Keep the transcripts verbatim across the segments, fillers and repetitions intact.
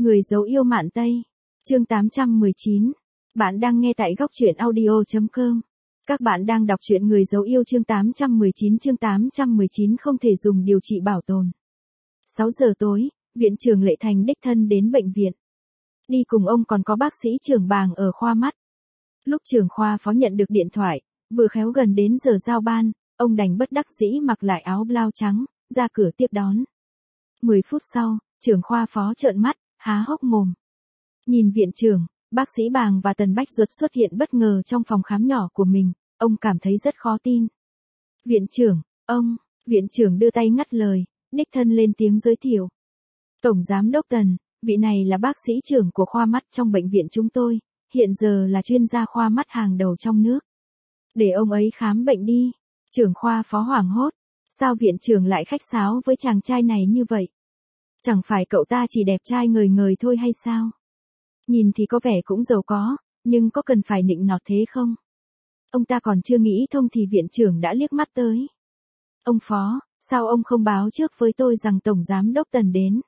Người dấu yêu Mạn Tây. Chương tám trăm mười chín. Bạn đang nghe tại góc truyện audio chấm com. Các bạn đang đọc truyện Người dấu yêu chương tám trăm mười chín. Chương tám trăm mười chín không thể dùng điều trị bảo tồn. sáu giờ tối, viện trưởng Lệ Thành đích thân đến bệnh viện. Đi cùng ông còn có bác sĩ Trường Bàng ở khoa mắt. Lúc trưởng khoa phó nhận được điện thoại, vừa khéo gần đến giờ giao ban, ông đành bất đắc dĩ mặc lại áo blau trắng, ra cửa tiếp đón. mười phút sau, trưởng khoa phó trợn mắt, há hốc mồm. Nhìn viện trưởng, bác sĩ Bàng và Tần Bách Duật xuất hiện bất ngờ trong phòng khám nhỏ của mình, ông cảm thấy rất khó tin. Viện trưởng, ông, viện trưởng đưa tay ngắt lời, đích thân lên tiếng giới thiệu. Tổng giám đốc Tần, vị này là bác sĩ trưởng của khoa mắt trong bệnh viện chúng tôi, hiện giờ là chuyên gia khoa mắt hàng đầu trong nước. Để ông ấy khám bệnh đi. Trưởng khoa phó hoảng hốt, sao viện trưởng lại khách sáo với chàng trai này như vậy? Chẳng phải cậu ta chỉ đẹp trai ngời ngời thôi hay sao? Nhìn thì có vẻ cũng giàu có, nhưng có cần phải nịnh nọt thế không? Ông ta còn chưa nghĩ thông thì viện trưởng đã liếc mắt tới. Ông phó, sao ông không báo trước với tôi rằng tổng giám đốc Tần đến?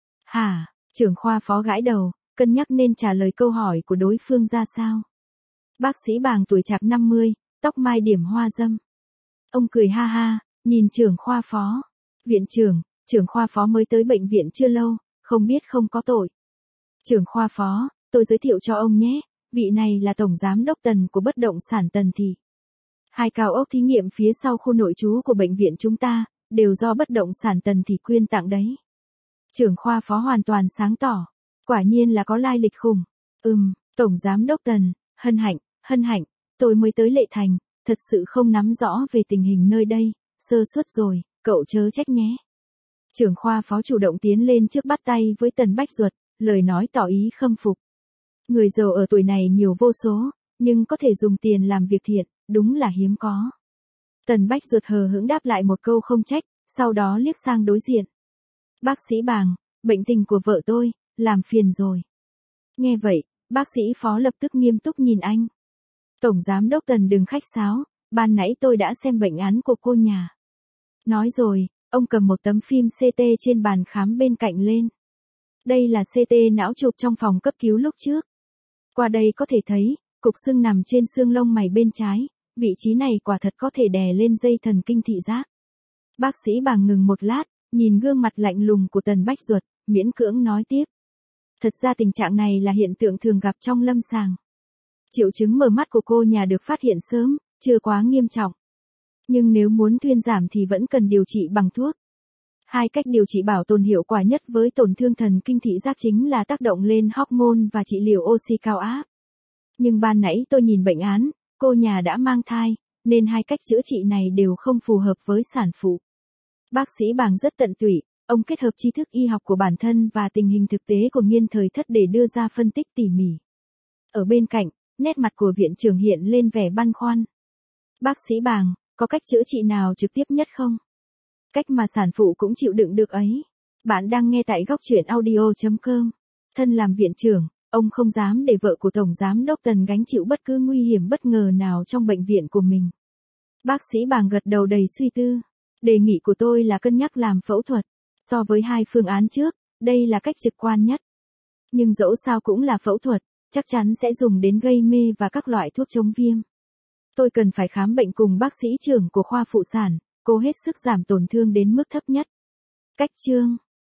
Hả? Trưởng khoa phó gãi đầu, cân nhắc nên trả lời câu hỏi của đối phương ra sao. Bác sĩ Bàng tuổi trạc năm mươi, tóc mai điểm hoa dâm. Ông cười ha ha, nhìn trưởng khoa phó. Viện trưởng, trưởng khoa phó mới tới bệnh viện chưa lâu, không biết không có tội. Trưởng khoa phó, tôi giới thiệu cho ông nhé, vị này là tổng giám đốc Tần của bất động sản Tần Thị. Hai cao ốc thí nghiệm phía sau khu nội trú của bệnh viện chúng ta, đều do bất động sản Tần Thị quyên tặng đấy. Trưởng khoa phó hoàn toàn sáng tỏ, quả nhiên là có lai lịch khủng. Ừm, tổng giám đốc Tần, hân hạnh, hân hạnh, tôi mới tới Lệ Thành, thật sự không nắm rõ về tình hình nơi đây, sơ suất rồi, cậu chớ trách nhé. Trưởng khoa phó chủ động tiến lên trước bắt tay với Tần Bách Duật, lời nói tỏ ý khâm phục. Người giàu ở tuổi này nhiều vô số, nhưng có thể dùng tiền làm việc thiện, đúng là hiếm có. Tần Bách Duật hờ hững đáp lại một câu không trách, sau đó liếc sang đối diện. Bác sĩ Bàng, bệnh tình của vợ tôi, làm phiền rồi. Nghe vậy, bác sĩ phó lập tức nghiêm túc nhìn anh. Tổng giám đốc Tần đừng khách sáo, ban nãy tôi đã xem bệnh án của cô nhà. Nói rồi, ông cầm một tấm phim xê tê trên bàn khám bên cạnh lên. Đây là xê tê não chụp trong phòng cấp cứu lúc trước. Qua đây có thể thấy, cục sưng nằm trên xương lông mày bên trái, vị trí này quả thật có thể đè lên dây thần kinh thị giác. Bác sĩ Bàng ngừng một lát, nhìn gương mặt lạnh lùng của Tần Bách Duật, miễn cưỡng nói tiếp. Thật ra tình trạng này là hiện tượng thường gặp trong lâm sàng. Triệu chứng mờ mắt của cô nhà được phát hiện sớm, chưa quá nghiêm trọng. Nhưng nếu muốn thuyên giảm thì vẫn cần điều trị bằng thuốc. Hai cách điều trị bảo tồn hiệu quả nhất với tổn thương thần kinh thị giác chính là tác động lên hormone và trị liệu oxy cao áp. Nhưng ban nãy tôi nhìn bệnh án, cô nhà đã mang thai, nên hai cách chữa trị này đều không phù hợp với sản phụ. Bác sĩ Bàng rất tận tụy, ông kết hợp tri thức y học của bản thân và tình hình thực tế của nghiên thời thất để đưa ra phân tích tỉ mỉ. Ở bên cạnh, nét mặt của viện trưởng hiện lên vẻ băn khoăn. Bác sĩ Bàng, có cách chữa trị nào trực tiếp nhất không? Cách mà sản phụ cũng chịu đựng được ấy. Bạn đang nghe tại góc truyện audio chấm com. Thân làm viện trưởng, ông không dám để vợ của tổng giám đốc Tần gánh chịu bất cứ nguy hiểm bất ngờ nào trong bệnh viện của mình. Bác sĩ Bàng gật đầu đầy suy tư. Đề nghị của tôi là cân nhắc làm phẫu thuật. So với hai phương án trước, đây là cách trực quan nhất. Nhưng dẫu sao cũng là phẫu thuật, chắc chắn sẽ dùng đến gây mê và các loại thuốc chống viêm. Tôi cần phải khám bệnh cùng bác sĩ trưởng của khoa phụ sản, cố hết sức giảm tổn thương đến mức thấp nhất. Cách chương